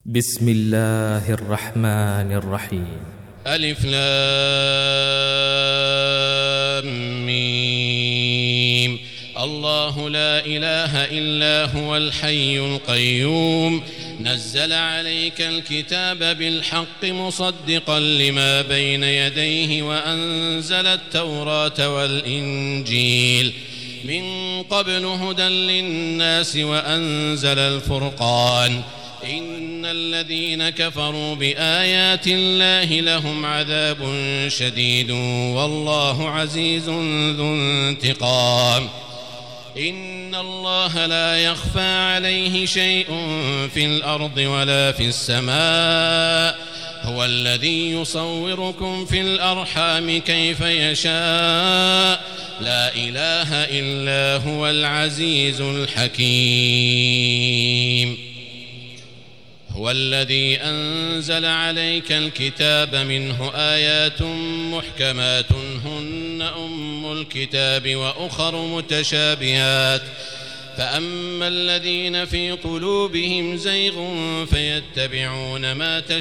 بسم الله الرحمن الرحيم. ألف لام ميم. الله لا إله إلا هو الحي القيوم نزل عليك الكتاب بالحق مصدقا لما بين يديه وأنزل التوراة والإنجيل من قبل هدى للناس وأنزل الفرقان إن الذين كفروا بآيات الله لهم عذاب شديد والله عزيز ذو انتقام. إن الله لا يخفى عليه شيء في الأرض ولا في السماء هو الذي يصوركم في الأرحام كيف يشاء لا إله إلا هو العزيز الحكيم. هو الذي أنزل عليك الكتاب منه آيات محكمات هن أم الكتاب وأخر متشابهات فأما الذين في قلوبهم زيغ فيتبعون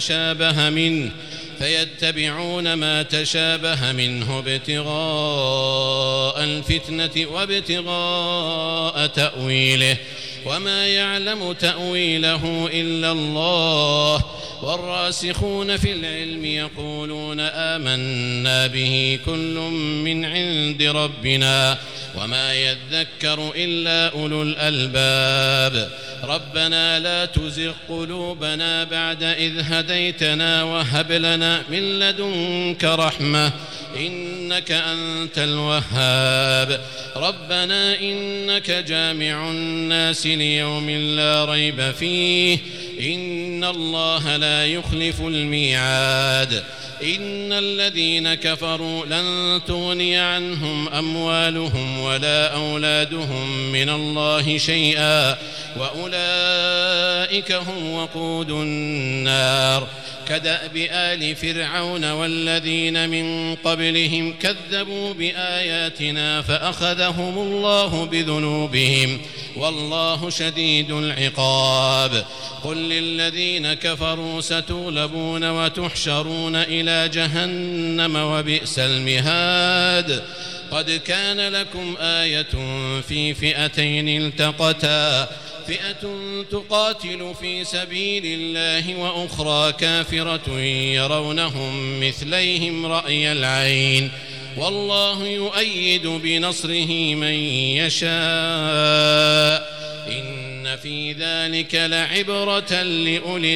ما تشابه منه ابتغاء الفتنة وابتغاء تأويله وما يعلم تأويله إلا الله والراسخون في العلم يقولون آمنا به كل من عند ربنا وما يذكر إلا أولو الألباب. ربنا لا تزغ قلوبنا بعد إذ هديتنا وهب لنا من لدنك رحمة إنك أنت الوهاب. ربنا إنك جامع الناس ليوم لا ريب فيه إن الله لا يخلف الميعاد. إن الذين كفروا لن تغني عنهم أموالهم ولا أولادهم من الله شيئا وأولئك هم وقود النار كدأب آل فرعون والذين من قبلهم كذبوا بآياتنا فأخذهم الله بذنوبهم والله شديد العقاب. قل للذين كفروا ستغلبون وتحشرون إلى جهنم وبئس المهاد. قد كان لكم آية في فئتين التقتا فئة تقاتل في سبيل الله وأخرى كافرة يرونهم مثليهم رأي العين والله يؤيد بنصره من يشاء إن في ذلك لعبرة لأولي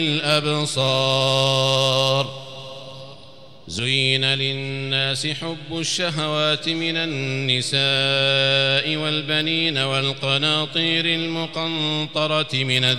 الأبصار. زين للناس حب الشهوات من النساء والبنين والقناطير المقنطرة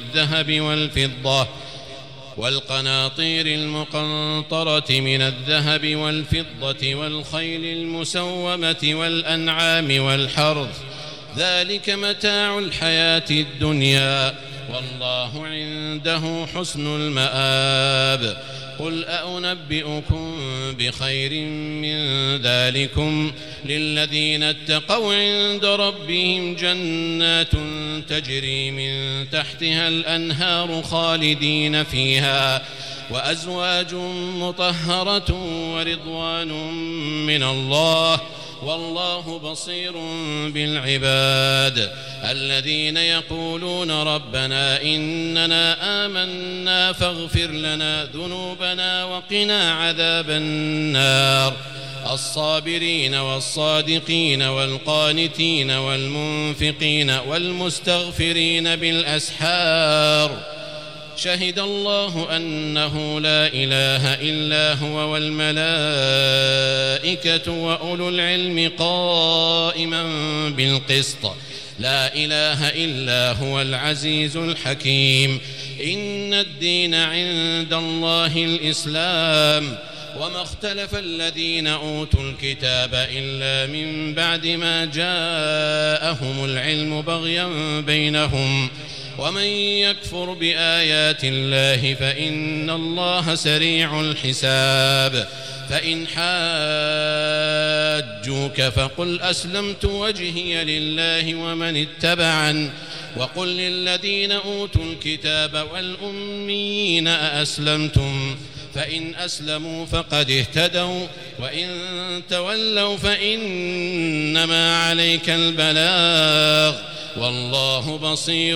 من الذهب والفضة والخيل المسومة والأنعام والحرث ذلك متاع الحياة الدنيا والله عنده حسن المآب. قل أنبئكم بخير من ذلكم للذين اتقوا عند ربهم جنات تجري من تحتها الأنهار خالدين فيها وأزواج مطهرة ورضوان من الله والله بصير بالعباد. الذين يقولون ربنا إننا آمنا فاغفر لنا ذنوبنا وقنا عذاب النار. الصابرين والصادقين والقانتين والمنفقين والمستغفرين بالأسحار شهد الله أنه لا إله إلا هو والملائكة وأولو العلم قائما بالقسط لا إله إلا هو العزيز الحكيم. إن الدين عند الله الإسلام وما اختلف الذين أوتوا الكتاب إلا من بعد ما جاءهم العلم بغيا بينهم ومن يكفر بآيات الله فإن الله سريع الحساب. فإن حاجوك فقل أسلمت وجهي لله ومن اتبعن وقل للذين أوتوا الكتاب والأميين أأسلمتم فإن أسلموا فقد اهتدوا وإن تولوا فإنما عليك البلاغ والله بصير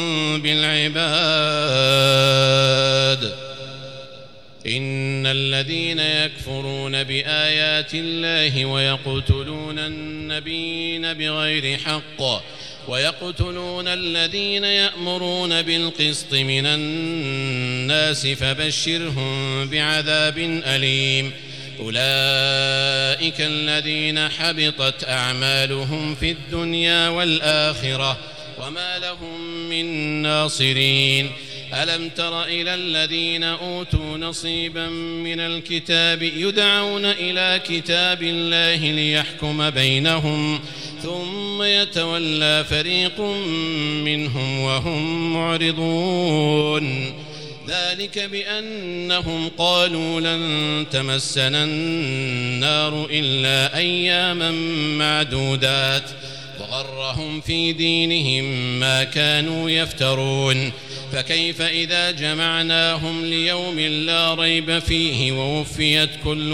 بالعباد. إن الذين يكفرون بآيات الله ويقتلون النبيين بغير حق ويقتلون الذين يأمرون بالقسط من الناس فبشرهم بعذاب أليم. أولئك الذين حبطت أعمالهم في الدنيا والآخرة وما لهم من ناصرين. ألم تر إلى الذين أوتوا نصيبا من الكتاب يدعون إلى كتاب الله ليحكم بينهم ثم يتولى فريق منهم وهم معرضون. ذلك بأنهم قالوا لن تمسنا النار إلا أياما معدودات وغرهم في دينهم ما كانوا يفترون. فكيف إذا جمعناهم ليوم لا ريب فيه ووفيت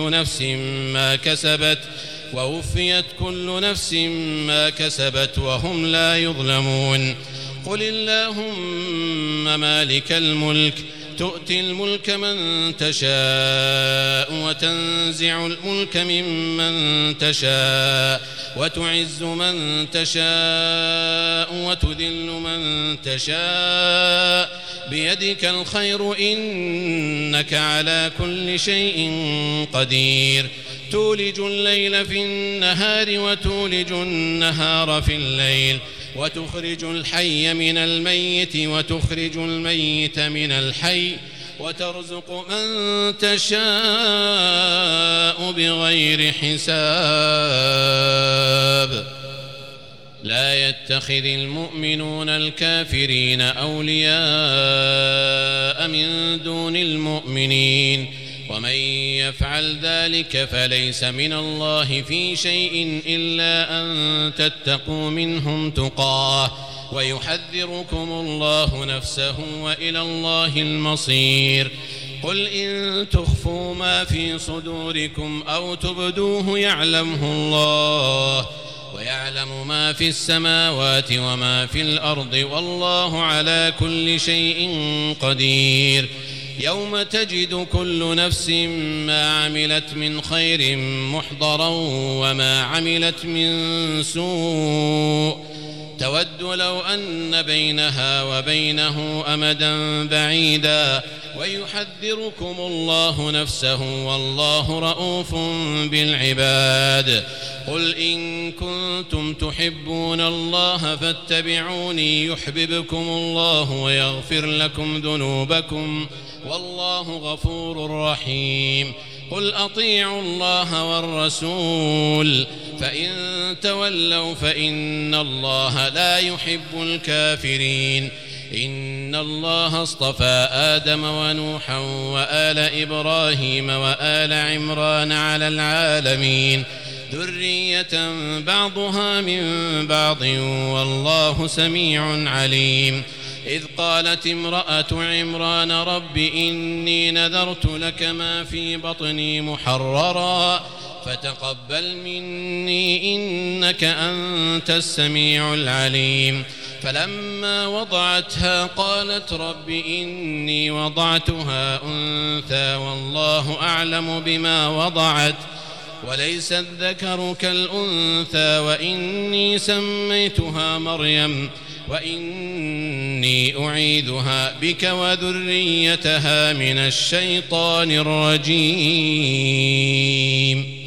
كل نفس ما كسبت وهم لا يظلمون. قل اللهم مالك الملك تؤتي الملك من تشاء وتنزع الملك ممن تشاء وتعز من تشاء وتذل من تشاء بيدك الخير إنك على كل شيء قدير. تولج الليل في النهار وتولج النهار في الليل وتخرج الحي من الميت وتخرج الميت من الحي وترزق من تشاء بغير حساب. لا يتخذ المؤمنون الكافرين أولياء من دون المؤمنين ومن يفعل ذلك فليس من الله في شيء إلا أن تتقوا منهم تقاه ويحذركم الله نفسه وإلى الله المصير. قل إن تخفوا ما في صدوركم أو تبدوه يعلمه الله ويعلم ما في السماوات وما في الأرض والله على كل شيء قدير. يوم تجد كل نفس ما عملت من خير محضرا وما عملت من سوء تود لو أن بينها وبينه أمدا بعيدا ويحذركم الله نفسه والله رؤوف بالعباد. قل إن كنتم تحبون الله فاتبعوني يحببكم الله ويغفر لكم ذنوبكم والله غفور رحيم. قل أطيعوا الله والرسول فإن تولوا فإن الله لا يحب الكافرين. إن الله اصطفى آدم ونوحا وآل إبراهيم وآل عمران على العالمين ذرية بعضها من بعض والله سميع عليم. إذ قالت امرأة عمران رب إني نذرت لك ما في بطني محررا فتقبل مني إنك أنت السميع العليم. فلما وضعتها قالت رب إني وضعتها أنثى والله أعلم بما وضعت وليس الذكر كالأنثى وإني سميتها مريم وإني أعيذها بك وذريتها من الشيطان الرجيم.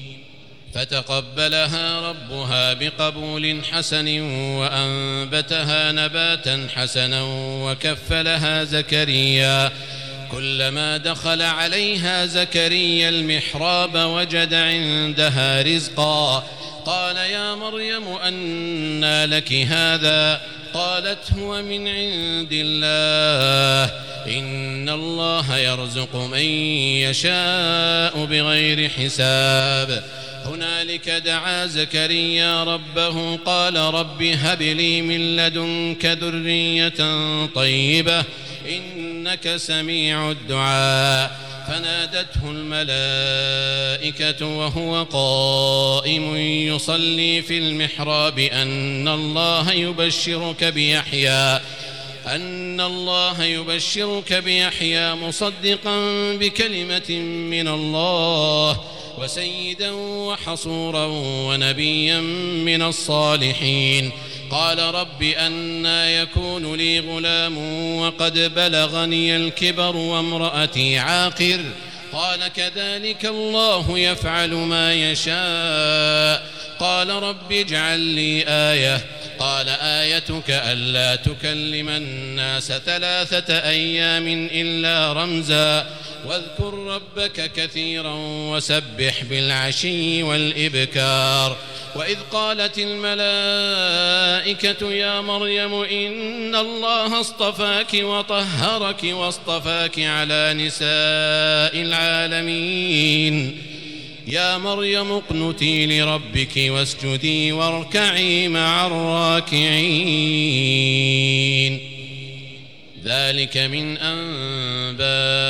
فتقبلها ربها بقبول حسن وأنبتها نباتا حسنا وكفلها زكريا. كلما دخل عليها زكريا المحراب وجد عندها رزقا قال يا مريم أنى لك هذا قالت هو من عند الله إن الله يرزق من يشاء بغير حساب. هنالك دعا زكريا ربه قال رب هب لي من لدنك ذرية طيبة إنك سميع الدعاء فنادته الملائكة وهو قائم يصلي في المحراب أن الله يبشرك بيحيى مصدقا بكلمة من الله وسيدا وحصورا ونبيا من الصالحين قال رب أنى يكون لي غلام وقد بلغني الكبر وامرأتي عاقر قال كذلك الله يفعل ما يشاء قال رب اجعل لي آية قال آيتك ألا تكلم الناس 3 أيام إلا رمزا واذكر ربك كثيرا وسبح بالعشي والإبكار وإذ قالت الملائكة يا مريم إن الله اصطفاك وطهرك واصطفاك على نساء العالمين يا مريم اقنتي لربك واسجدي واركعي مع الراكعين ذلك من أنباء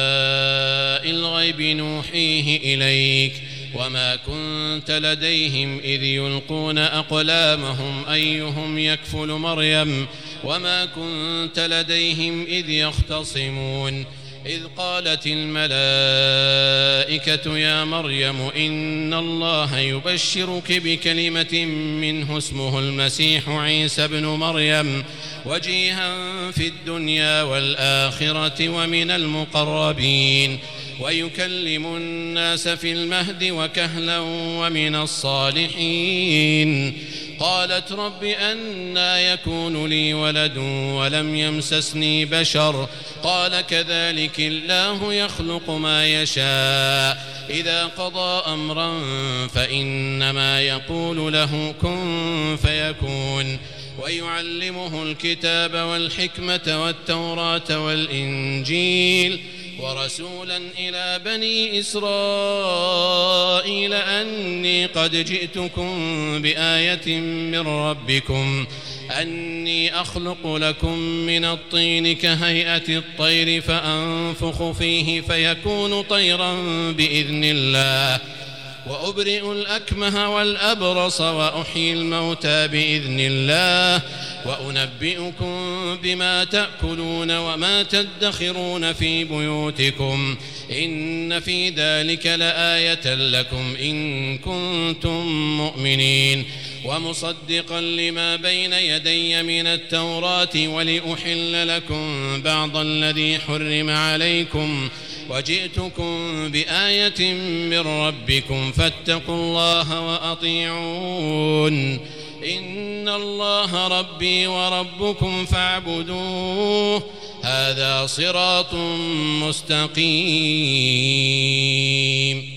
الغيب نوحيه إليك وما كنت لديهم إذ يلقون أقلامهم أيهم يكفل مريم وما كنت لديهم إذ يختصمون إذ قالت الملائكة يا مريم إن الله يبشرك بكلمة منه اسمه المسيح عيسى بن مريم وجيها في الدنيا والآخرة ومن المقربين ويكلم الناس في المهد وكهلا ومن الصالحين قالت رب أنى يكون لي ولد ولم يمسسني بشر قال كذلك الله يخلق ما يشاء إذا قضى أمرا فإنما يقول له كن فيكون ويعلمه الكتاب والحكمة والتوراة والإنجيل ورسولا إلى بني إسرائيل أني قد جئتكم بآية من ربكم أني أخلق لكم من الطين كهيئة الطير فأنفخ فيه فيكون طيرا بإذن الله وأبرئ الأكمه والأبرص وأحيي الموتى بإذن الله وأنبئكم بما تأكلون وما تدخرون في بيوتكم إن في ذلك لآية لكم إن كنتم مؤمنين ومصدقا لما بين يدي من التوراة ولأحل لكم بعض الذي حرم عليكم وجئتكم بآية من ربكم فاتقوا الله وأطيعون إن الله ربي وربكم فاعبدوه هذا صراط مستقيم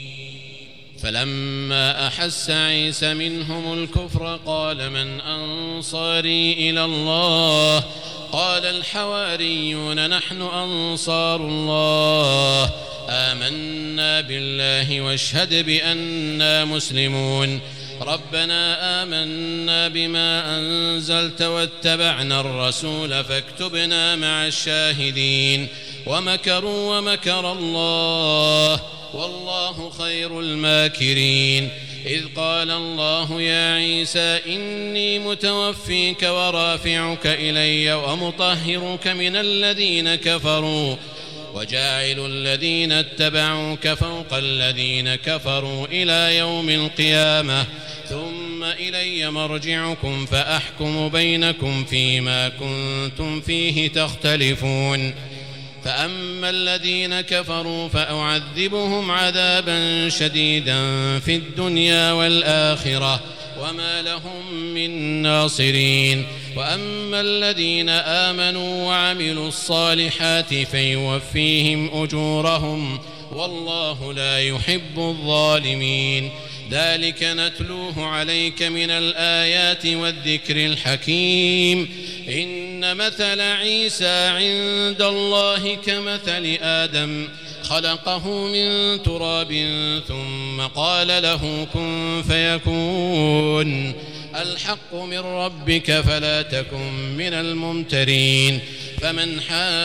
فلما أحس عيسى منهم الكفر قال من أنصاري إلى الله قال الحواريون نحن أنصار الله آمنا بالله واشهد بأننا مسلمون ربنا آمنا بما أنزلت واتبعنا الرسول فاكتبنا مع الشاهدين ومكروا ومكر الله والله خير الماكرين إذ قال الله يا عيسى إني متوفيك ورافعك إلي ومطهرك من الذين كفروا وجاعل الذين اتبعوك فوق الذين كفروا إلى يوم القيامة ثم إلي مرجعكم فأحكم بينكم فيما كنتم فيه تختلفون فأما الذين كفروا فأعذبهم عذابا شديدا في الدنيا والآخرة وما لهم من ناصرين وأما الذين آمنوا وعملوا الصالحات فيوفيهم أجورهم والله لا يحب الظالمين ذلك نتلوه عليك من الآيات والذكر الحكيم إن مثل عيسى عند الله كمثل آدم خلقه من تراب ثم قال له كن فيكون الحق من ربك فلا تكن من الممترين فمن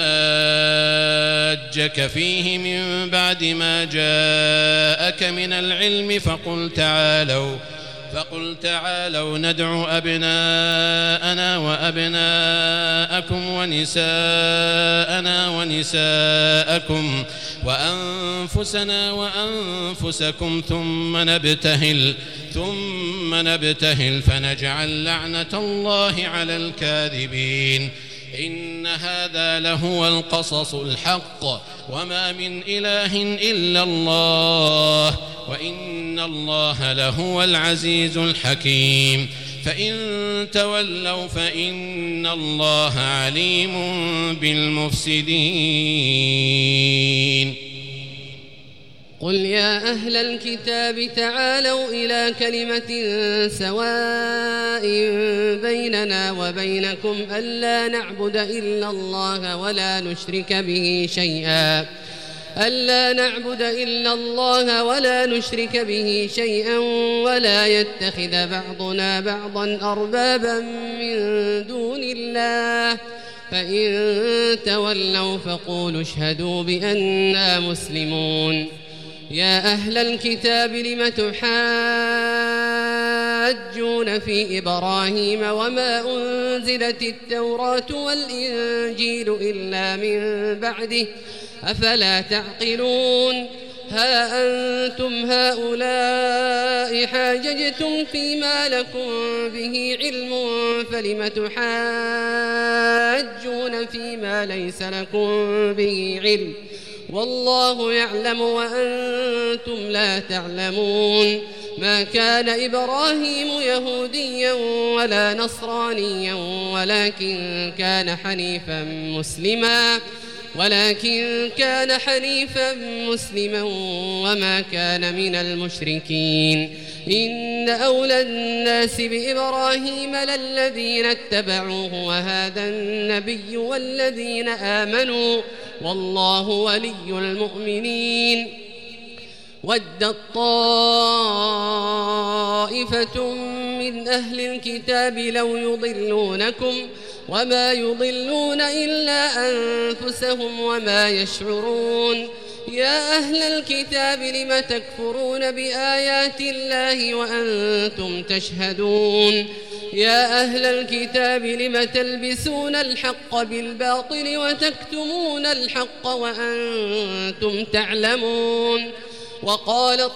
حاجك فيه من بعد ما جاءك من العلم فقل تعالوا ندع أبناءنا وأبناءكم ونساءنا ونساءكم وأنفسنا وأنفسكم ثم نبتهل فنجعل لعنة الله على الكاذبين إن هذا لهو القصص الحق وما من إله إلا الله وإن الله لهو العزيز الحكيم فإن تولوا فإن الله عليم بالمفسدين قل يا أهل الكتاب تعالوا إلى كلمة سواء بيننا وبينكم ألا نعبد إلا الله ولا نشرك به شيئا ولا يتخذ بعضنا بعضا أربابا من دون الله فإن تولوا فقولوا اشهدوا بأننا مسلمون يا أهل الكتاب لم تحاجون في إبراهيم وما أنزلت التوراة والإنجيل إلا من بعده أفلا تعقلون ها أنتم هؤلاء حاججتم فيما لكم به علم فلم تحاجون فيما ليس لكم به علم والله يعلم وأنتم لا تعلمون ما كان إبراهيم يهوديا ولا نصرانيا ولكن كان حنيفا مسلما وما كان من المشركين إن أولى الناس بإبراهيم للذين اتبعوه وهذا النبي والذين آمنوا والله ولي المؤمنين ودت طائفة من أهل الكتاب لو يضلونكم وما يضلون إلا أنفسهم وما يشعرون يا أهل الكتاب لم تكفرون بآيات الله وأنتم تشهدون يا أهل الكتاب لم تلبسون الحق بالباطل وتكتمون الحق وأنتم تعلمون وقالت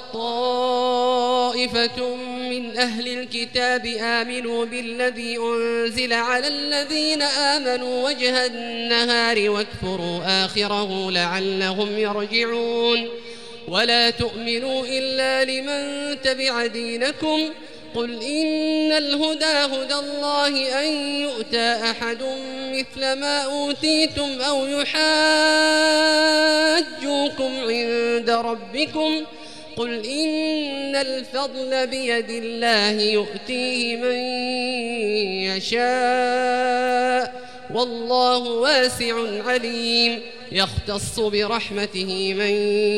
طائفة من أهل الكتاب آمنوا بالذي أنزل على الذين آمنوا وجه النهار واكفروا آخره لعلهم يرجعون ولا تؤمنوا إلا لمن تبع دينكم قل إن الهدى هدى الله أن يؤتى أحد مثل ما أوتيتم أو يحاجوكم عند ربكم قل إن الفضل بيد الله يؤتيه من يشاء والله واسع عليم يختص برحمته من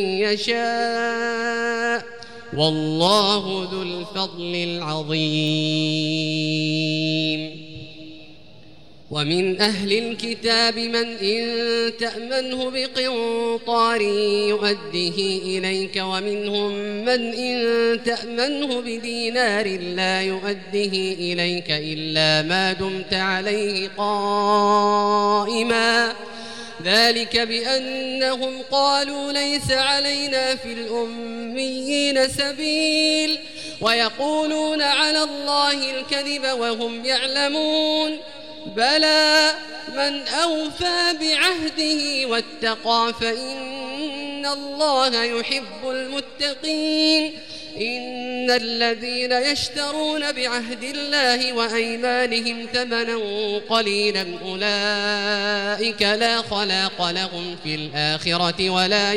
يشاء والله ذو الفضل العظيم ومن أهل الكتاب من إن تأمنه بقنطار يؤديه إليك ومنهم من إن تأمنه بدينار لا يؤديه إليك إلا ما دمت عليه قائما ذلك بأنهم قالوا ليس علينا في الأميين سبيل ويقولون على الله الكذب وهم يعلمون بلى من أوفى بعهده واتقى فإن الله يحب المتقين إن الذين يشترون بعهد الله وأيمانهم ثمنا قليلا أولئك لا خلاق لهم في الآخرة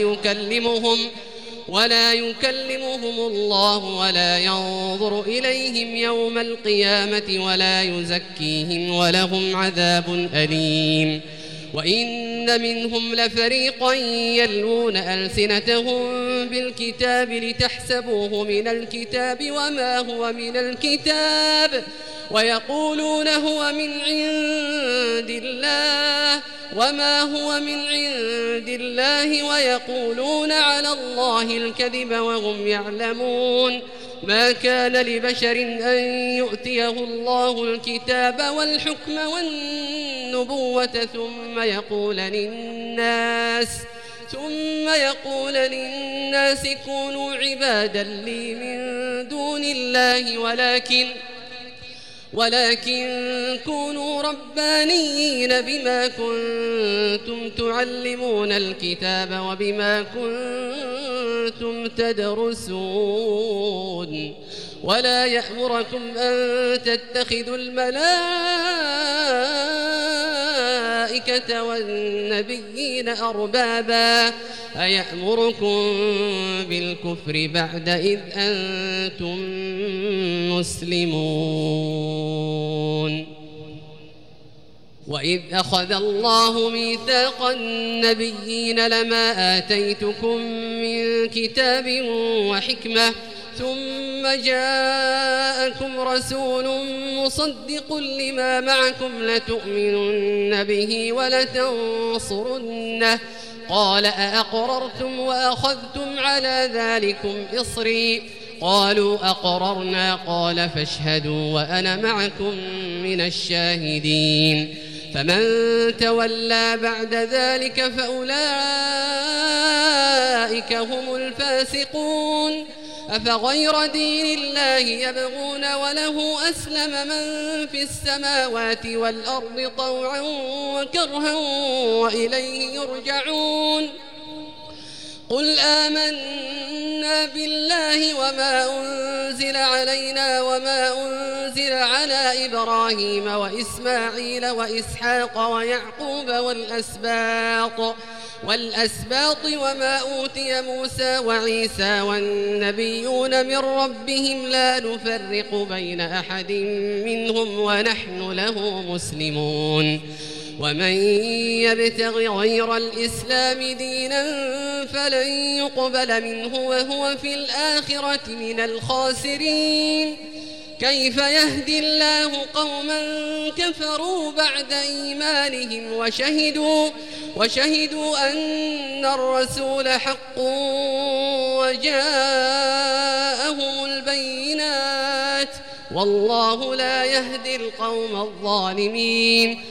ولا يكلمهم الله ولا ينظر إليهم يوم القيامة ولا يزكيهم ولهم عذاب أليم وإن منهم لفريقا يلوون ألسنتهم بالكتاب لتحسبوه من الكتاب وما هو من الكتاب ويقولون هو من عند الله وما هو من عند الله ويقولون على الله الكذب وهم يعلمون. ما كان لبشر أن يؤتيه الله الكتاب والحكم والنبوة ثم يقول للناس كونوا عبادا لي من دون الله ولكن كونوا ربانيين بما كنتم تعلمون الكتاب وبما كنتم تدرسون. ولا يأمركم أن تتخذوا الملائكة والنبيين أربابا أيأمركم بالكفر بعد إذ أنتم مسلمون. وإذ أخذ الله ميثاق النبيين لما آتيتكم من كتاب وحكمة ثم جاءكم رسول مصدق لما معكم لتؤمنن به ولتنصرنه قال أأقررتم وأخذتم على ذلكم إصري قالوا أقررنا قال فاشهدوا وأنا معكم من الشاهدين. فمن تولى بعد ذلك فأولئك هم الفاسقون. أفغير دين الله يبغون وله أسلم من في السماوات والأرض طوعا وكرها وإليه يرجعون. قل آمنا بالله وما أنزل علينا وما أنزل على إبراهيم وإسماعيل وإسحاق ويعقوب والأسباط وما أوتي موسى وعيسى والنبيون من ربهم لا نفرق بين أحد منهم ونحن له مسلمون. ومن يبتغ غير الإسلام دينا فلن يقبل منه وهو في الآخرة من الخاسرين. كيف يهدي الله قوما كفروا بعد إيمانهم وشهدوا أن الرسول حق وجاءهم البينات والله لا يهدي القوم الظالمين.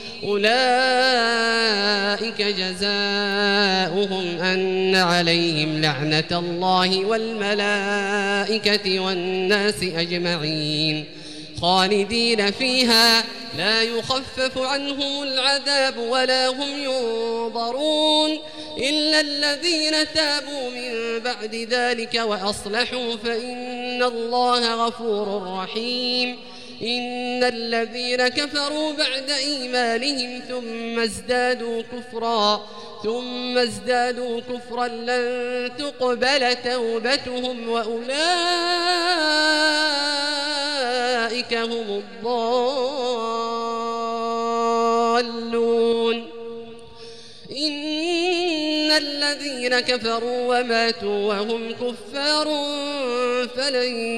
أولئك جزاؤهم أن عليهم لعنة الله والملائكة والناس أجمعين خالدين فيها لا يخفف عنهم العذاب ولا هم ينظرون إلا الذين تابوا من بعد ذلك وأصلحوا فإن الله غفور رحيم. إن الذين كفروا بعد إيمانهم ثم ازدادوا كفرا لن تقبل توبتهم وأولئك هم الضالون. إن الذين كفروا وماتوا وهم كفار فلن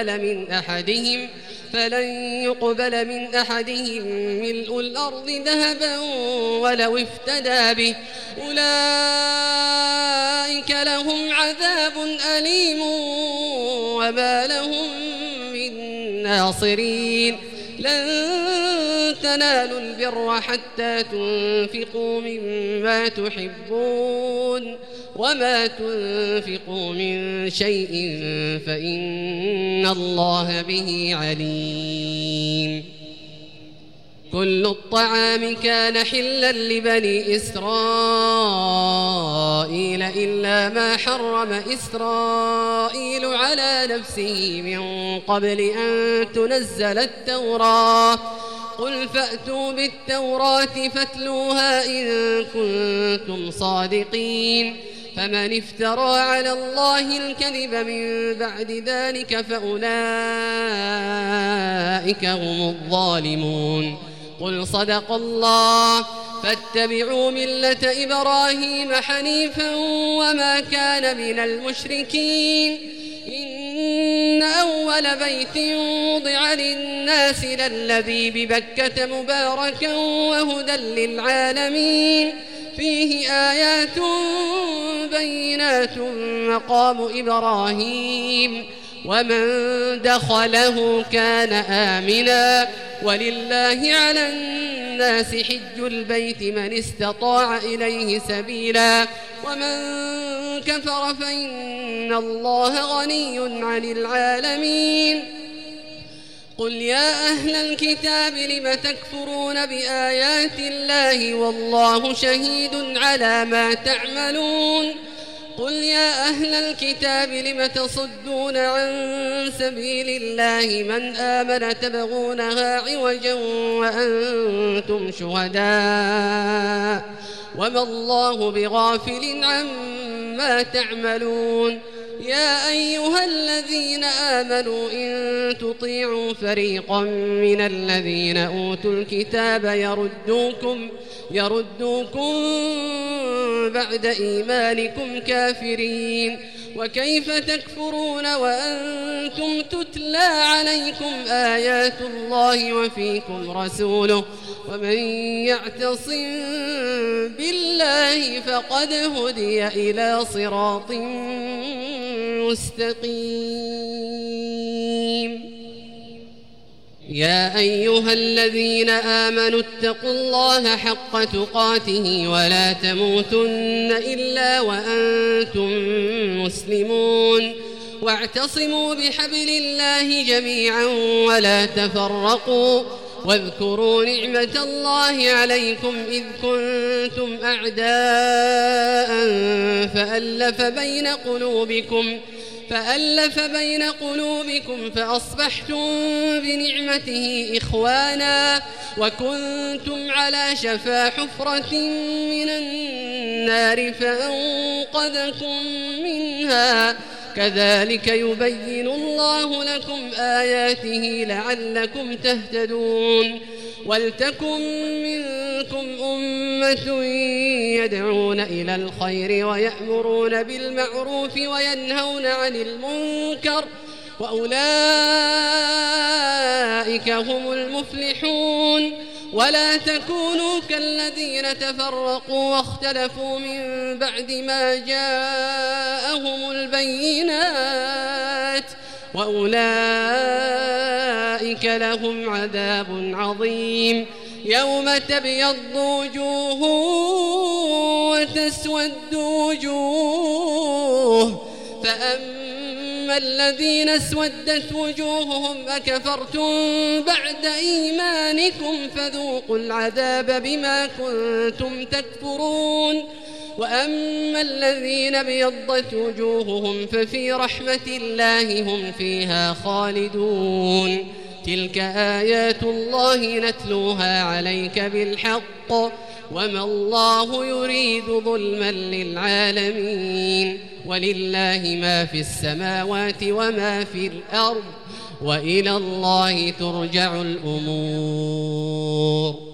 يقبل من أحدهم ملء الأرض ذهبا ولو افتدى به أولئك لهم عذاب أليم وما لهم من ناصرين. لن تنالوا البر حتى تنفقوا مما تحبون وما تنفقوا من شيء فإن الله به عليم. كل الطعام كان حلا لبني إسرائيل إلا ما حرم إسرائيل على نفسه من قبل أن تنزل التوراة. قل فأتوا بالتوراة فاتلوها إن كنتم صادقين. فمن افترى على الله الكذب من بعد ذلك فأولئك هم الظالمون. قل صدق الله فاتبعوا ملة إبراهيم حنيفا وما كان من المشركين إن أول بيت وضع للناس للذي ببكة مباركا وهدى للعالمين فيه آيات بينات مقام إبراهيم ومن دخله كان آمنا ولله على الناس حج البيت من استطاع إليه سبيلا ومن كفر فإن الله غني عن العالمين قل يا أهل الكتاب لم تكفرون بآيات الله والله شهيد على ما تعملون قل يا أهل الكتاب لم تصدون عن سبيل الله من آمن تبغونها عوجا وأنتم شهداء وما الله بغافل عما تعملون يا أيها الذين آمنوا إن تطيعوا فريقا من الذين أوتوا الكتاب يردوكم بعد إيمانكم كافرين وكيف تكفرون وأنتم تتلى عليكم آيات الله وفيكم رسوله ومن يعتصم بالله فقد هدي إلى صراط مستقيم يا أيها الذين آمنوا اتقوا الله حق تقاته ولا تموتن إلا وأنتم مسلمون واعتصموا بحبل الله جميعا ولا تفرقوا واذكروا نعمة الله عليكم إذ كنتم أعداء فألف بين قلوبكم فأصبحتم بنعمته إخوانا وكنتم على شفا حفرة من النار فأنقذكم منها كذلك يبين الله لكم آياته لعلكم تهتدون ولتكن منكم أمة يدعون إلى الخير ويأمرون بالمعروف وينهون عن المنكر وأولئك هم المفلحون ولا تكونوا كالذين تفرقوا واختلفوا من بعد ما جاءهم البينات وأولئك لهم عذاب عظيم يوم تبيض وجوه وتسود وجوه فأما الذين اسودت وجوههم أكفرتم بعد إيمانكم فذوقوا العذاب بما كنتم تكفرون وأما الذين ابيضت وجوههم ففي رحمة الله هم فيها خالدون تلك آيات الله نتلوها عليك بالحق وما الله يريد ظلما للعالمين ولله ما في السماوات وما في الأرض وإلى الله ترجع الأمور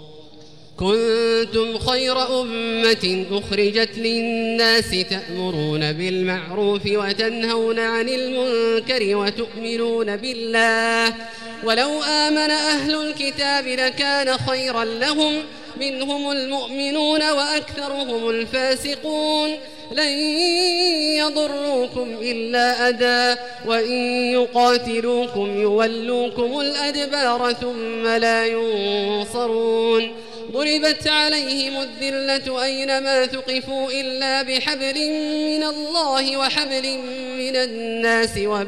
كنتم خير أمة أخرجت للناس تأمرون بالمعروف وتنهون عن المنكر وتؤمنون بالله ولو آمن أهل الكتاب لكان خيرا لهم منهم المؤمنون وأكثرهم الفاسقون لن يضروكم إلا أذى وإن يقاتلوكم يولوكم الأدبار ثم لا ينصرون ضربت عليهم الذلة أينما ثقفوا إلا بحبل من الله وحبل من الناس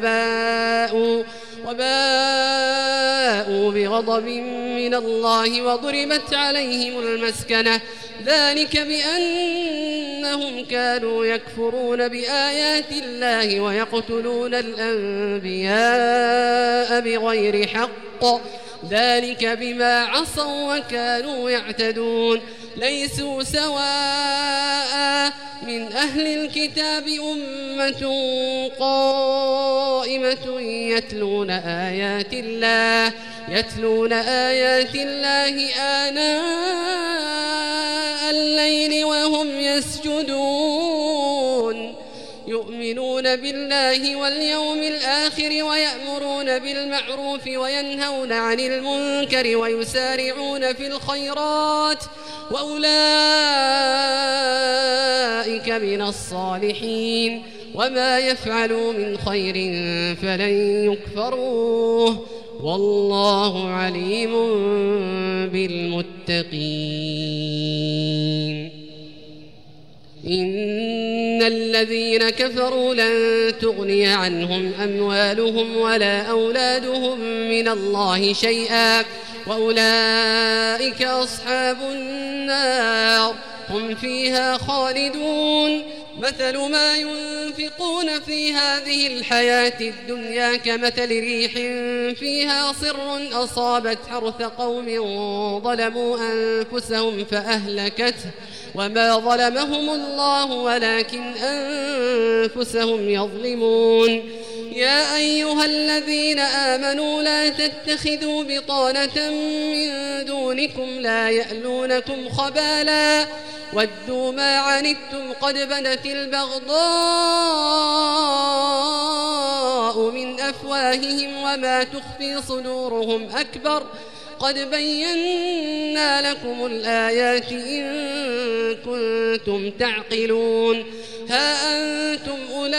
وباءوا بغضب من الله وضربت عليهم المسكنة ذلك بأنهم كانوا يكفرون بآيات الله ويقتلون الأنبياء بغير حق ذلك بما عصوا وكانوا يعتدون ليسوا سواء من أهل الكتاب أمة قائمة يتلون آيات الله آناء الليل وهم يسجدون يؤمنون بالله واليوم الآخر ويأمرون بالمعروف وينهون عن المنكر ويسارعون في الخيرات وأولئك من الصالحين وما يفعلوا من خير فلن يكفروه والله عليم بالمتقين. إن الذين كفروا لن تغني عنهم أموالهم ولا أولادهم من الله شيئا وأولئك أصحاب النار هم فيها خالدون. مثل ما ينفقون في هذه الحياة الدنيا كمثل ريح فيها صر أصابت حرث قوم ظلموا أنفسهم فأهلكته وما ظلمهم الله ولكن أنفسهم يظلمون. يا أيها الذين آمنوا لا تتخذوا بطانة من دونكم لا يألونكم خبالا ودوا ما عنتم قد بدت البغضاء من أفواههم وما تخفي صدورهم أكبر قد بينا لكم الآيات إن كنتم تعقلون. ها أنتم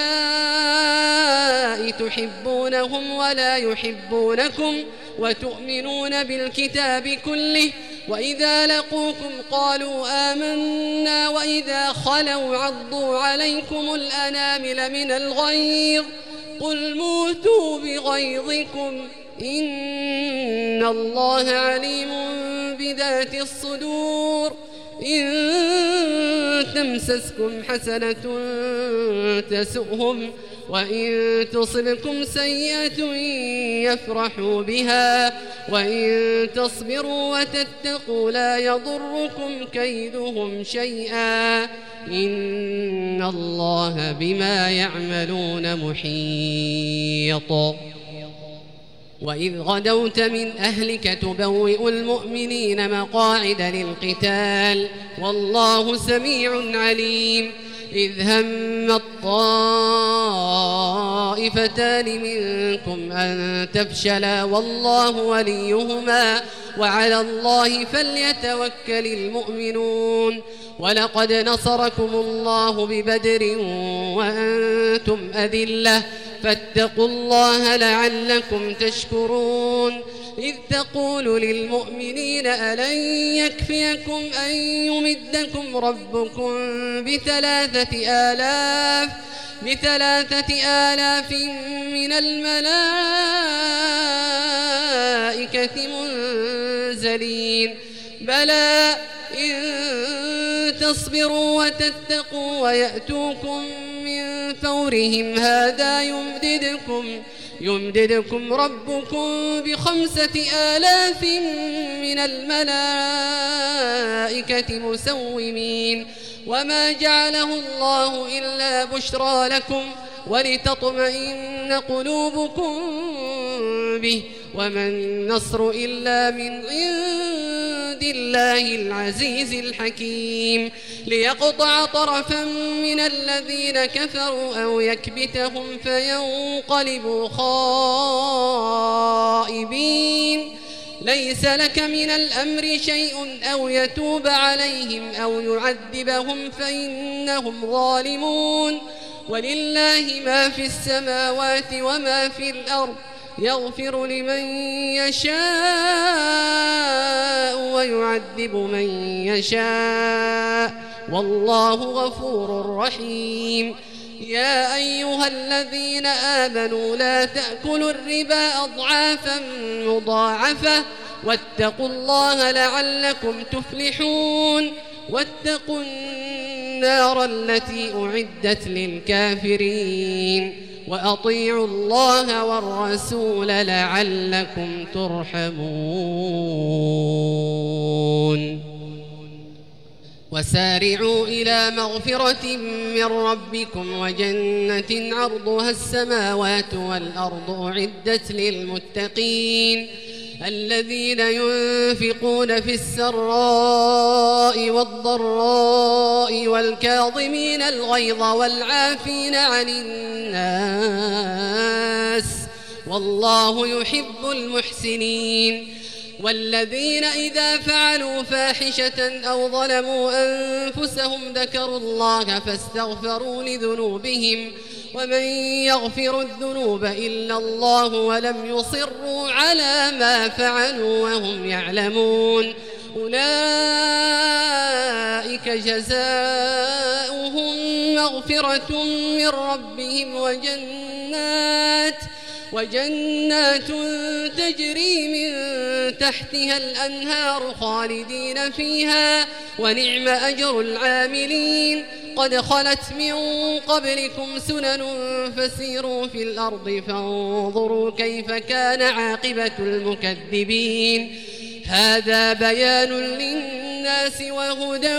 أولئك تحبونهم ولا يحبونكم وتؤمنون بالكتاب كله وإذا لقوكم قالوا آمنا وإذا خلوا عضوا عليكم الأنامل من الغيظ قل موتوا بغيظكم إن الله عليم بذات الصدور. إن تمسسكم حسنة تسؤهم وإن تصبكم سيئة يفرحوا بها وإن تصبروا وتتقوا لا يضركم كيدهم شيئا إن الله بما يعملون محيط. وإذ غدوت من أهلك تبوئ المؤمنين مقاعد للقتال والله سميع عليم. إذ هم الطائفتان منكم أن تفشلا والله وليهما وعلى الله فليتوكل المؤمنون. ولقد نصركم الله ببدر وأنتم أذلة فاتقوا الله لعلكم تشكرون. إذ تقول للمؤمنين ألن يكفيكم أن يمدكم ربكم بثلاثة آلاف من الملائكة منزلين بلى إن تصبروا وتتقوا ويأتوكم من فورهم هذا يمددكم ربكم ب5,000 من الملائكة مسومين وما جعله الله إلا بشرى لكم ولتطمئن قلوبكم به وما النصر إلا من عند الله العزيز الحكيم. ليقطع طرفا من الذين كفروا أو يكبتهم فينقلبوا خائبين. ليس لك من الأمر شيء أو يتوب عليهم أو يعذبهم فإنهم ظالمون. ولله ما في السماوات وما في الأرض يغفر لمن يشاء ويعذب من يشاء والله غفور رحيم. يا أيها الذين آمنوا لا تأكلوا الربا أضعافا مضاعفة واتقوا الله لعلكم تفلحون. واتقوا النار التي أعدت للكافرين وأطيعوا الله والرسول لعلكم ترحمون. وسارعوا إلى مغفرة من ربكم وجنة عرضها السماوات والأرض أعدت للمتقين. الذين ينفقون في السراء والضراء والكاظمين الغيظ والعافين عن الناس والله يحب المحسنين. والذين إذا فعلوا فاحشة أو ظلموا أنفسهم ذكروا الله فاستغفروا لذنوبهم ومن يغفر الذنوب إلا الله ولم يصروا على ما فعلوا وهم يعلمون أولئك جزاؤهم مغفرة من ربهم وجنات تجري من تحتها الأنهار خالدين فيها ونعم أجر العاملين. قد خلت من قبلكم سنن فسيروا في الأرض فانظروا كيف كان عاقبة المكذبين. هذا بيان للناس وهدى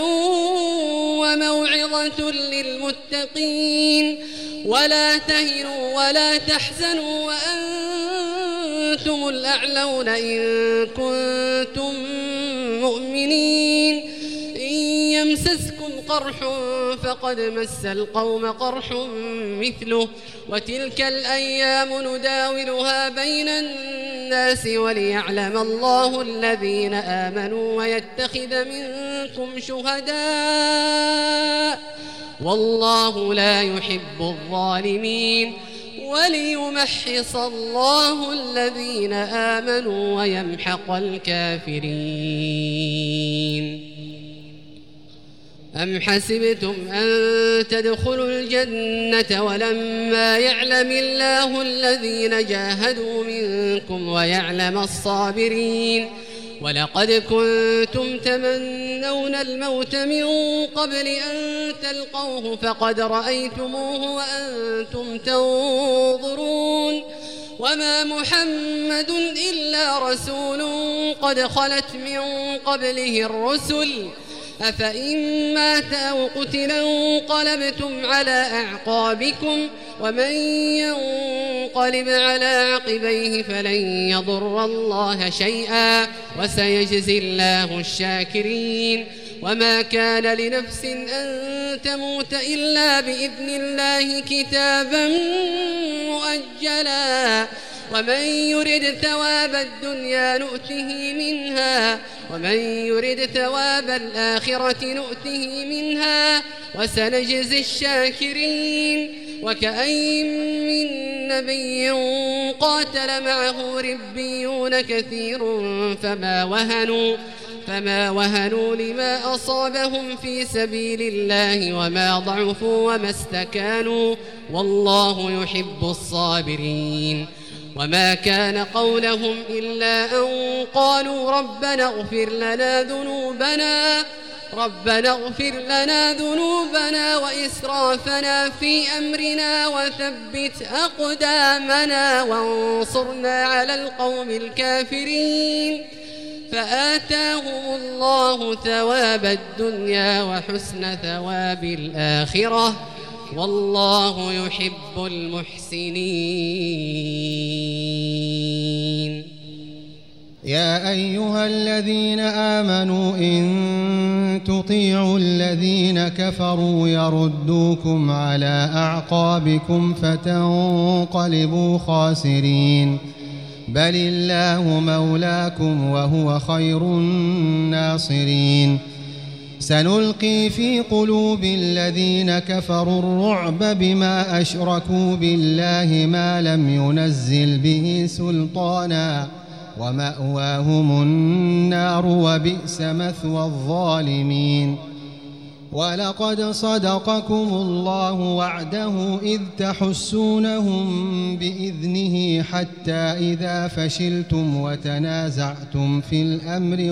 وموعظة للمتقين. ولا تهنوا ولا تحزنوا وأنتم الأعلون إن كنتم مؤمنين. إن يمسسكم قرح فقد مس القوم قرح مثله وتلك الأيام نداولها بين الناس وليعلم الله الذين آمنوا ويتخذ منكم شهداء والله لا يحب الظالمين وليمحص الله الذين آمنوا ويمحق الكافرين. أم حسبتم أن تدخلوا الجنة ولما يعلم الله الذين جاهدوا منكم ويعلم الصابرين. ولقد كنتم تمنون الموت من قبل أن تلقوه فقد رأيتموه وأنتم تنظرون. وما محمد إلا رسول قد خلت من قبله الرسل أفإن مات أو قتل انقلبتم على أعقابكم ومن ينقلب على عقبيه فلن يضر الله شيئا وسيجزي الله الشاكرين. وما كان لنفس أن تموت إلا بإذن الله كتابا مؤجلا ومن يرد ثواب الدنيا نؤته منها ومن يرد ثواب الآخرة نؤته منها وسنجزي الشاكرين. وكأين من نبي قاتل معه ربيون كثير فما وهنوا لما أصابهم في سبيل الله وما ضعفوا وما استكانوا والله يحب الصابرين. وما كان قولهم إلا أن قالوا ربنا اغفر لنا ذنوبنا وإسرافنا في أمرنا وثبت أقدامنا وانصرنا على القوم الكافرين. فآتاهم الله ثواب الدنيا وحسن ثواب الآخرة والله يحب المحسنين. يا أيها الذين آمنوا إن تطيعوا الذين كفروا يردوكم على أعقابكم فتنقلبوا خاسرين بل الله مولاكم وهو خير الناصرين. سنلقي في قلوب الذين كفروا الرعب بما أشركوا بالله ما لم ينزل به سلطانا ومأواهم النار وبئس مثوى الظالمين. ولقد صدقكم الله وعده إذ تحسونهم بإذنه حتى إذا فشلتم وتنازعتم في الأمر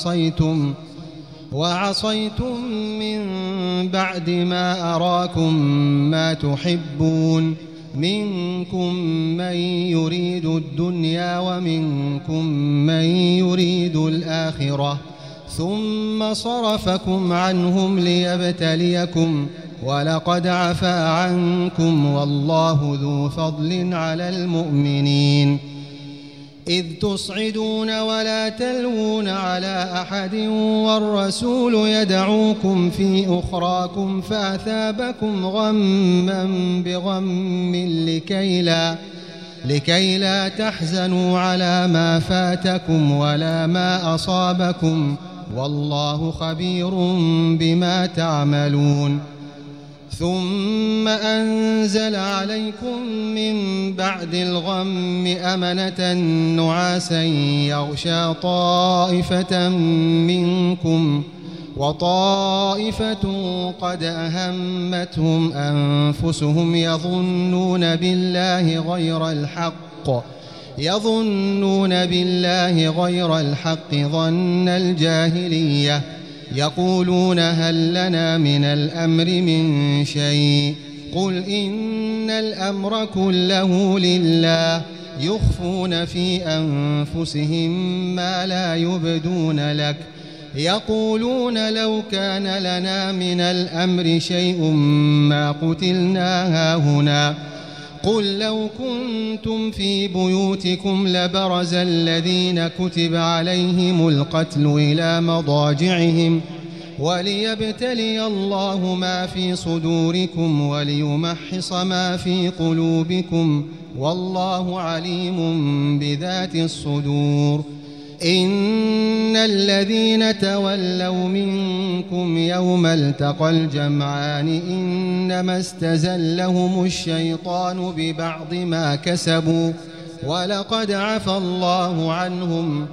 وعصيتم من بعد ما أراكم ما تحبون منكم من يريد الدنيا ومنكم من يريد الآخرة ثم صرفكم عنهم ليبتليكم ولقد عفا عنكم والله ذو فضل على المؤمنين. إذ تصعدون ولا تلوون على أحد والرسول يدعوكم في أخراكم فأثابكم غما بغم لكي لا تحزنوا على ما فاتكم ولا ما أصابكم والله خبير بما تعملون. ثم أنزل عليكم من بعد الغم أمنة نعاسا يغشى طائفة منكم وطائفة قد أهمتهم أنفسهم يظنون بالله غير الحق ظن الجاهلية يقولون هل لنا من الأمر من شيء قل إن الأمر كله لله يخفون في أنفسهم ما لا يبدون لك يقولون لو كان لنا من الأمر شيء ما قتلنا هاهنا قل لو كنتم في بيوتكم لبرز الذين كتب عليهم القتل إلى مضاجعهم وليبتلي الله ما في صدوركم وليمحص ما في قلوبكم والله عليم بذات الصدور. إن الذين تولوا منكم يوم التقى الجمعان إنما استزلهم الشيطان ببعض ما كسبوا ولقد عفى الله عنهم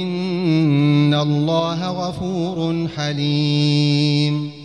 إن الله غفور حليم.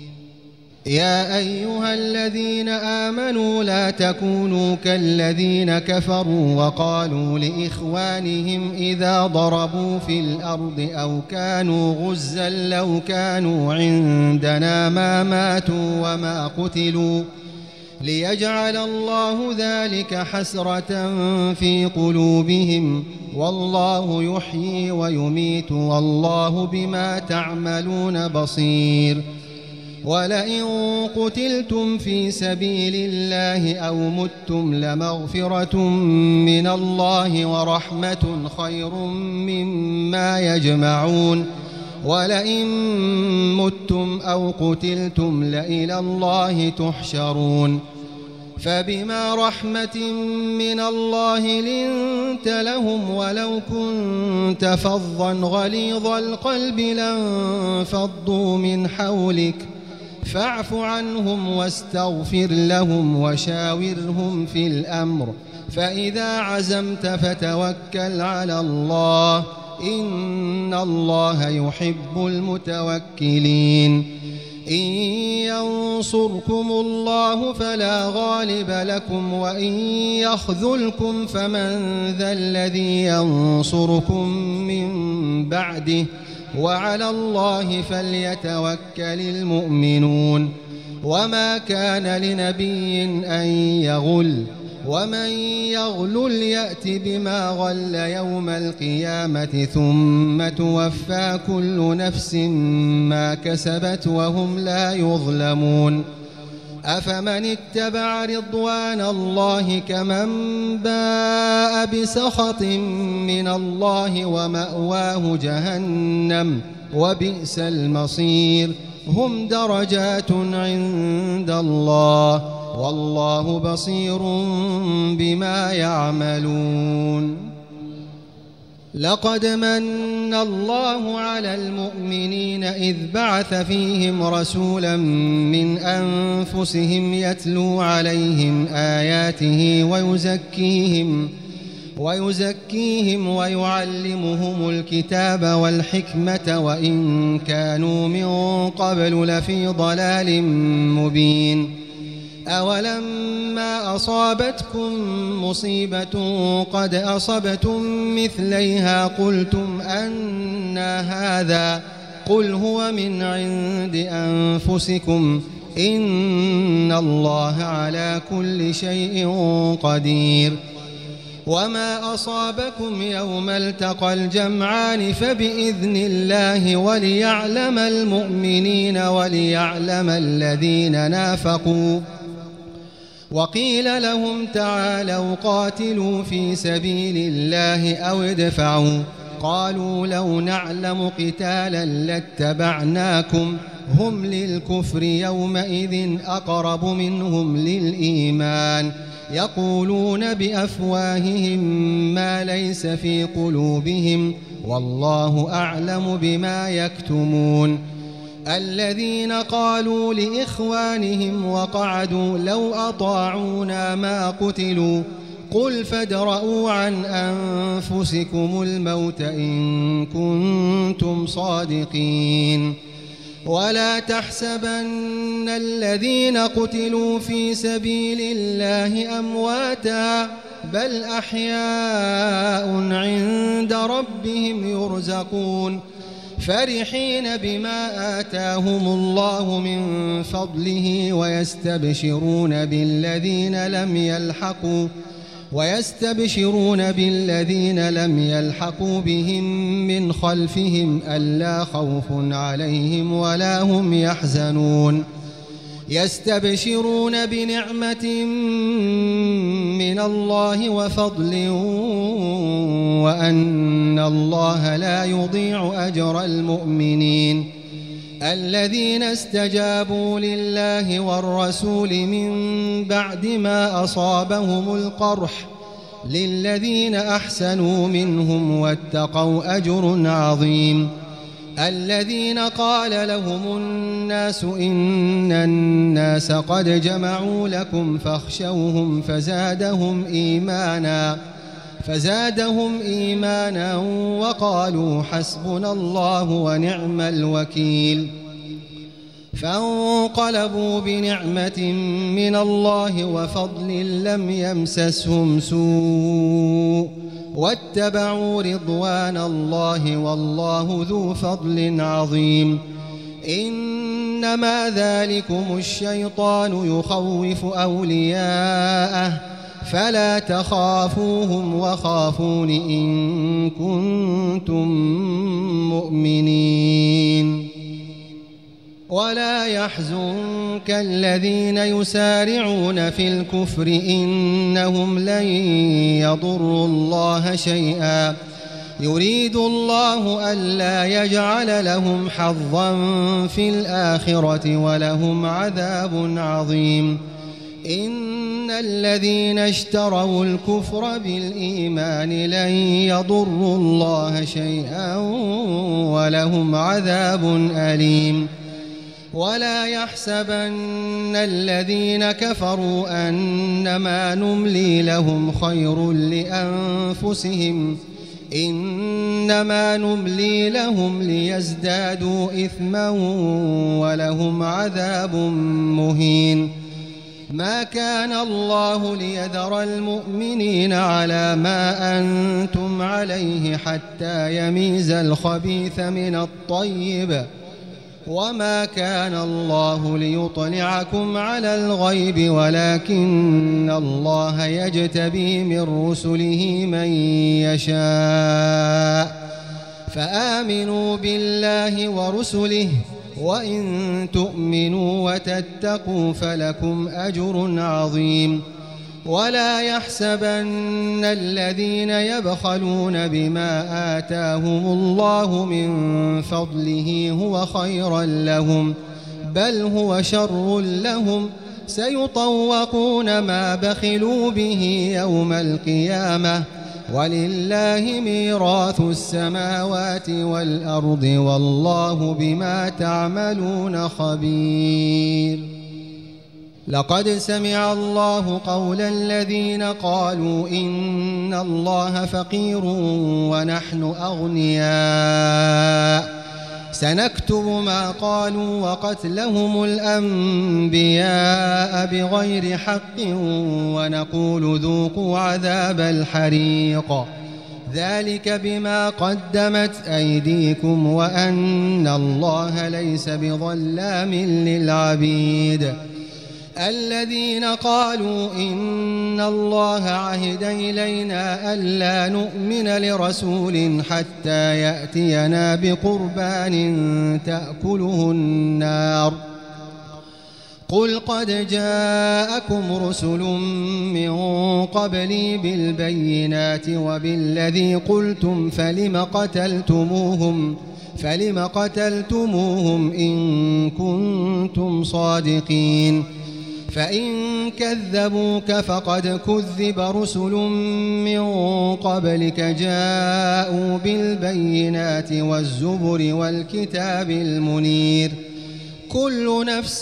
يا أيها الذين آمنوا لا تكونوا كالذين كفروا وقالوا لإخوانهم إذا ضربوا في الأرض أو كانوا غزا لو كانوا عندنا ما ماتوا وما قتلوا ليجعل الله ذلك حسرة في قلوبهم والله يحيي ويميت والله بما تعملون بصير. ولئن قتلتم في سبيل الله أو متم لمغفرة من الله ورحمة خير مما يجمعون. ولئن متم أو قتلتم لإلى الله تحشرون. فبما رحمة من الله لنت لهم ولو كنت فظا غليظ القلب لانفضوا من حولك فاعف عنهم واستغفر لهم وشاورهم في الأمر فإذا عزمت فتوكل على الله إن الله يحب المتوكلين. إن ينصركم الله فلا غالب لكم وإن يخذلكم فمن ذا الذي ينصركم من بعده وعلى الله فليتوكل المؤمنون. وما كان لنبي أن يغل ومن يغلل يأت بما غل يوم القيامة ثم توفى كل نفس ما كسبت وهم لا يظلمون. أفمن اتبع رضوان الله كمن باء بسخط من الله ومأواه جهنم وبئس المصير. هم درجات عند الله والله بصير بما يعملون. لقد من الله على المؤمنين إذ بعث فيهم رسولا من أنفسهم يتلو عليهم آياته ويزكيهم ويعلمهم الكتاب والحكمة وإن كانوا من قبل لفي ضلال مبين. أولما أصابتكم مصيبة قد أصبتم مثليها قلتم أنى هذا قل هو من عند أنفسكم إن الله على كل شيء قدير. وما أصابكم يوم التقى الجمعان فبإذن الله وليعلم المؤمنين وليعلم الذين نافقوا وقيل لهم تعالوا قاتلوا في سبيل الله أو ادفعوا قالوا لو نعلم قتالا لاتبعناكم هم للكفر يومئذ أقرب منهم للإيمان يقولون بأفواههم ما ليس في قلوبهم والله أعلم بما يكتمون الذين قالوا لإخوانهم وقعدوا لو أطاعونا ما قتلوا قل فادرءوا عن أنفسكم الموت إن كنتم صادقين ولا تحسبن الذين قتلوا في سبيل الله أمواتا بل أحياء عند ربهم يرزقون فرحين بما آتاهم الله من فضله ويستبشرون بالذين لم يلحقوا بهم من خلفهم ألا خوف عليهم ولا هم يحزنون يستبشرون بنعمة من الله وفضل وأن الله لا يضيع أجر المؤمنين الذين استجابوا لله والرسول من بعد ما أصابهم القرح للذين أحسنوا منهم واتقوا أجر عظيم الذين قال لهم الناس إن الناس قد جمعوا لكم فاخشوهم فزادهم إيمانا وقالوا حسبنا الله ونعم الوكيل فانقلبوا بنعمة من الله وفضل لم يمسسهم سوء واتبعوا رضوان الله والله ذو فضل عظيم إنما ذلكم الشيطان يخوف أولياءه فلا تخافوهم وخافون إن كنتم مؤمنين ولا يحزنك الذين يسارعون في الكفر إنهم لن يضروا الله شيئا يريد الله ألا يجعل لهم حظا في الآخرة ولهم عذاب عظيم إن الذين اشتروا الكفر بالإيمان لن يضروا الله شيئا ولهم عذاب أليم ولا يحسبن الذين كفروا أنما نملي لهم خير لأنفسهم إنما نملي لهم ليزدادوا إثما ولهم عذاب مهين ما كان الله ليذر المؤمنين على ما أنتم عليه حتى يميز الخبيث من الطيب وما كان الله ليطلعكم على الغيب ولكن الله يجتبي من رسله من يشاء فآمنوا بالله ورسله وإن تؤمنوا وتتقوا فلكم أجر عظيم ولا يحسبن الذين يبخلون بما آتاهم الله من فضله هو خيرا لهم بل هو شر لهم سيطوقون ما بخلوا به يوم القيامة ولله ميراث السماوات والأرض والله بما تعملون خبير لقد سمع الله قول الذين قالوا إن الله فقير ونحن أغنياء سنكتب ما قالوا وقتلهم الأنبياء بغير حق ونقول ذوقوا عذاب الحريق ذلك بما قدمت أيديكم وأن الله ليس بظلام للعبيد الذين قالوا إن الله عهد إلينا ألا نؤمن لرسول حتى يأتينا بقربان تأكله النار قل قد جاءكم رسل من قبلي بالبينات وبالذي قلتم فلم قتلتموهم إن كنتم صادقين فإن كذبوك فقد كذب رسل من قبلك جاءوا بالبينات والزبر والكتاب المنير كل نفس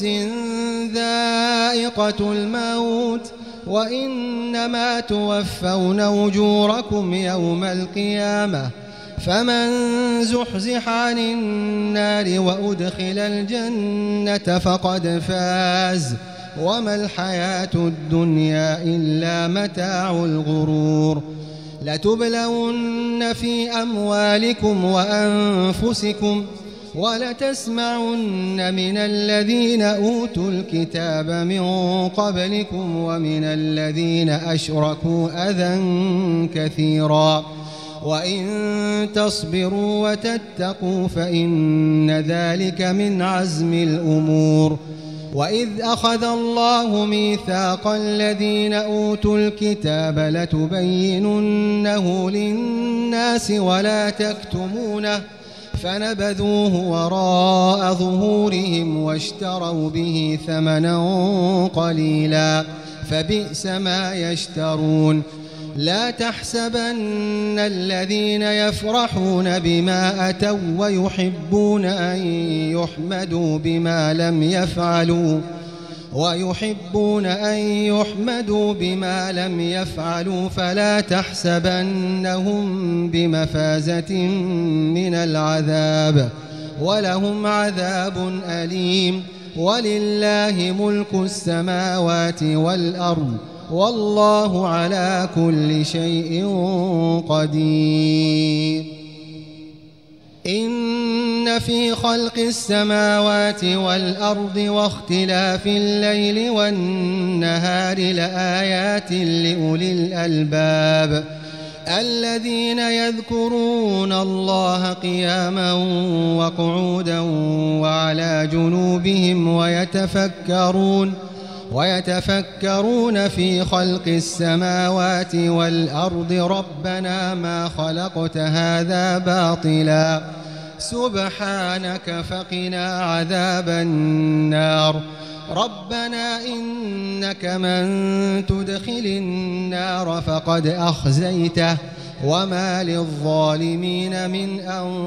ذائقة الموت وإنما توفون أجوركم يوم القيامة فمن زحزح عن النار وأدخل الجنة فقد فاز وما الحياة الدنيا إلا متاع الغرور لتبلون في أموالكم وأنفسكم ولتسمعن من الذين أوتوا الكتاب من قبلكم ومن الذين أشركوا أذى كثيرا وإن تصبروا وتتقوا فإن ذلك من عزم الأمور وإذ أخذ الله ميثاق الذين أوتوا الكتاب لتبيننه للناس ولا تكتمونه فنبذوه وراء ظهورهم واشتروا به ثمنا قليلا فبئس ما يشترون لا تحسبن الذين يفرحون بما أتوا ويحبون أن يحمدوا بما لم يفعلوا فلا تحسبنهم بمفازة من العذاب ولهم عذاب أليم ولله ملك السماوات والأرض والله على كل شيء قدير إن في خلق السماوات والأرض واختلاف الليل والنهار لآيات لأولي الألباب الذين يذكرون الله قياما وقعودا وعلى جنوبهم ويتفكرون في خلق السماوات والأرض ربنا ما خلقت هذا باطلا سبحانك فقنا عذاب النار ربنا إنك من تدخل النار فقد أخزيته وما للظالمين من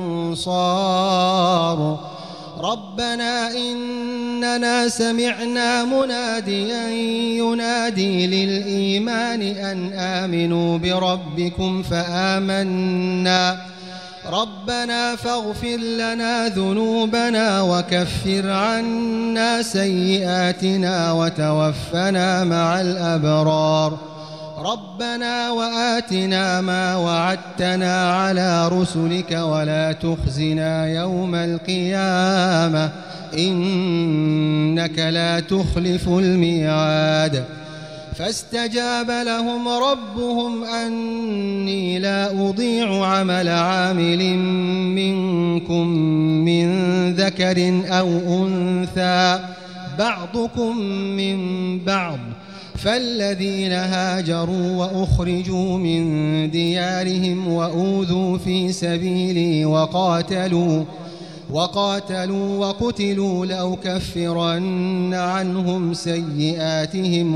أنصار ربنا إننا سمعنا مناديا ينادي للإيمان أن آمنوا بربكم فآمنا ربنا فاغفر لنا ذنوبنا وكفر عنا سيئاتنا وتوفنا مع الأبرار ربنا وآتنا ما وعدتنا على رسلك ولا تخزنا يوم القيامة إنك لا تخلف الميعاد فاستجاب لهم ربهم أني لا أضيع عمل عامل منكم من ذكر أو أنثى بعضكم من بعض فالذين هاجروا وأخرجوا من ديارهم وأوذوا في سبيلي وقاتلوا وقتلوا لأكفرن عنهم سيئاتهم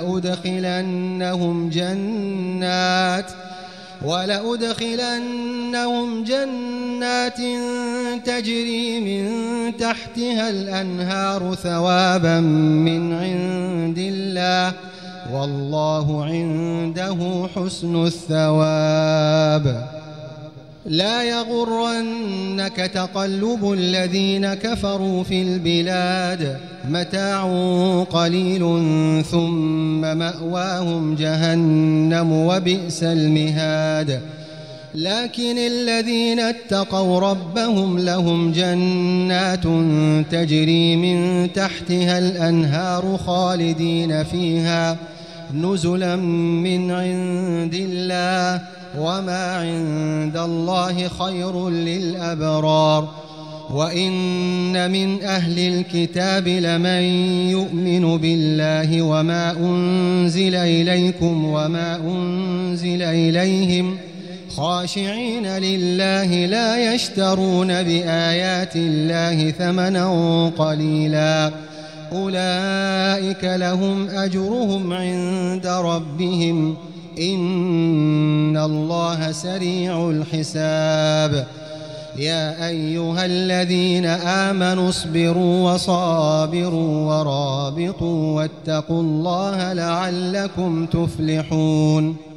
ولأدخلنهم جنات تجري من تحتها الأنهار ثوابا من عند الله والله عنده حسن الثواب لا يغرنك تقلب الذين كفروا في البلاد متاع قليل ثم مأواهم جهنم وبئس المهاد لكن الذين اتقوا ربهم لهم جنات تجري من تحتها الأنهار خالدين فيها نزلا من عند الله وما عند الله خير للأبرار وإن من أهل الكتاب لمن يؤمن بالله وما أنزل إليكم وما أنزل إليهم خاشعين لله لا يشترون بآيات الله ثمنا قليلا أولئك لهم أجرهم عند ربهم إن الله سريع الحساب يا أيها الذين آمنوا اصبروا وصابروا ورابطوا واتقوا الله لعلكم تفلحون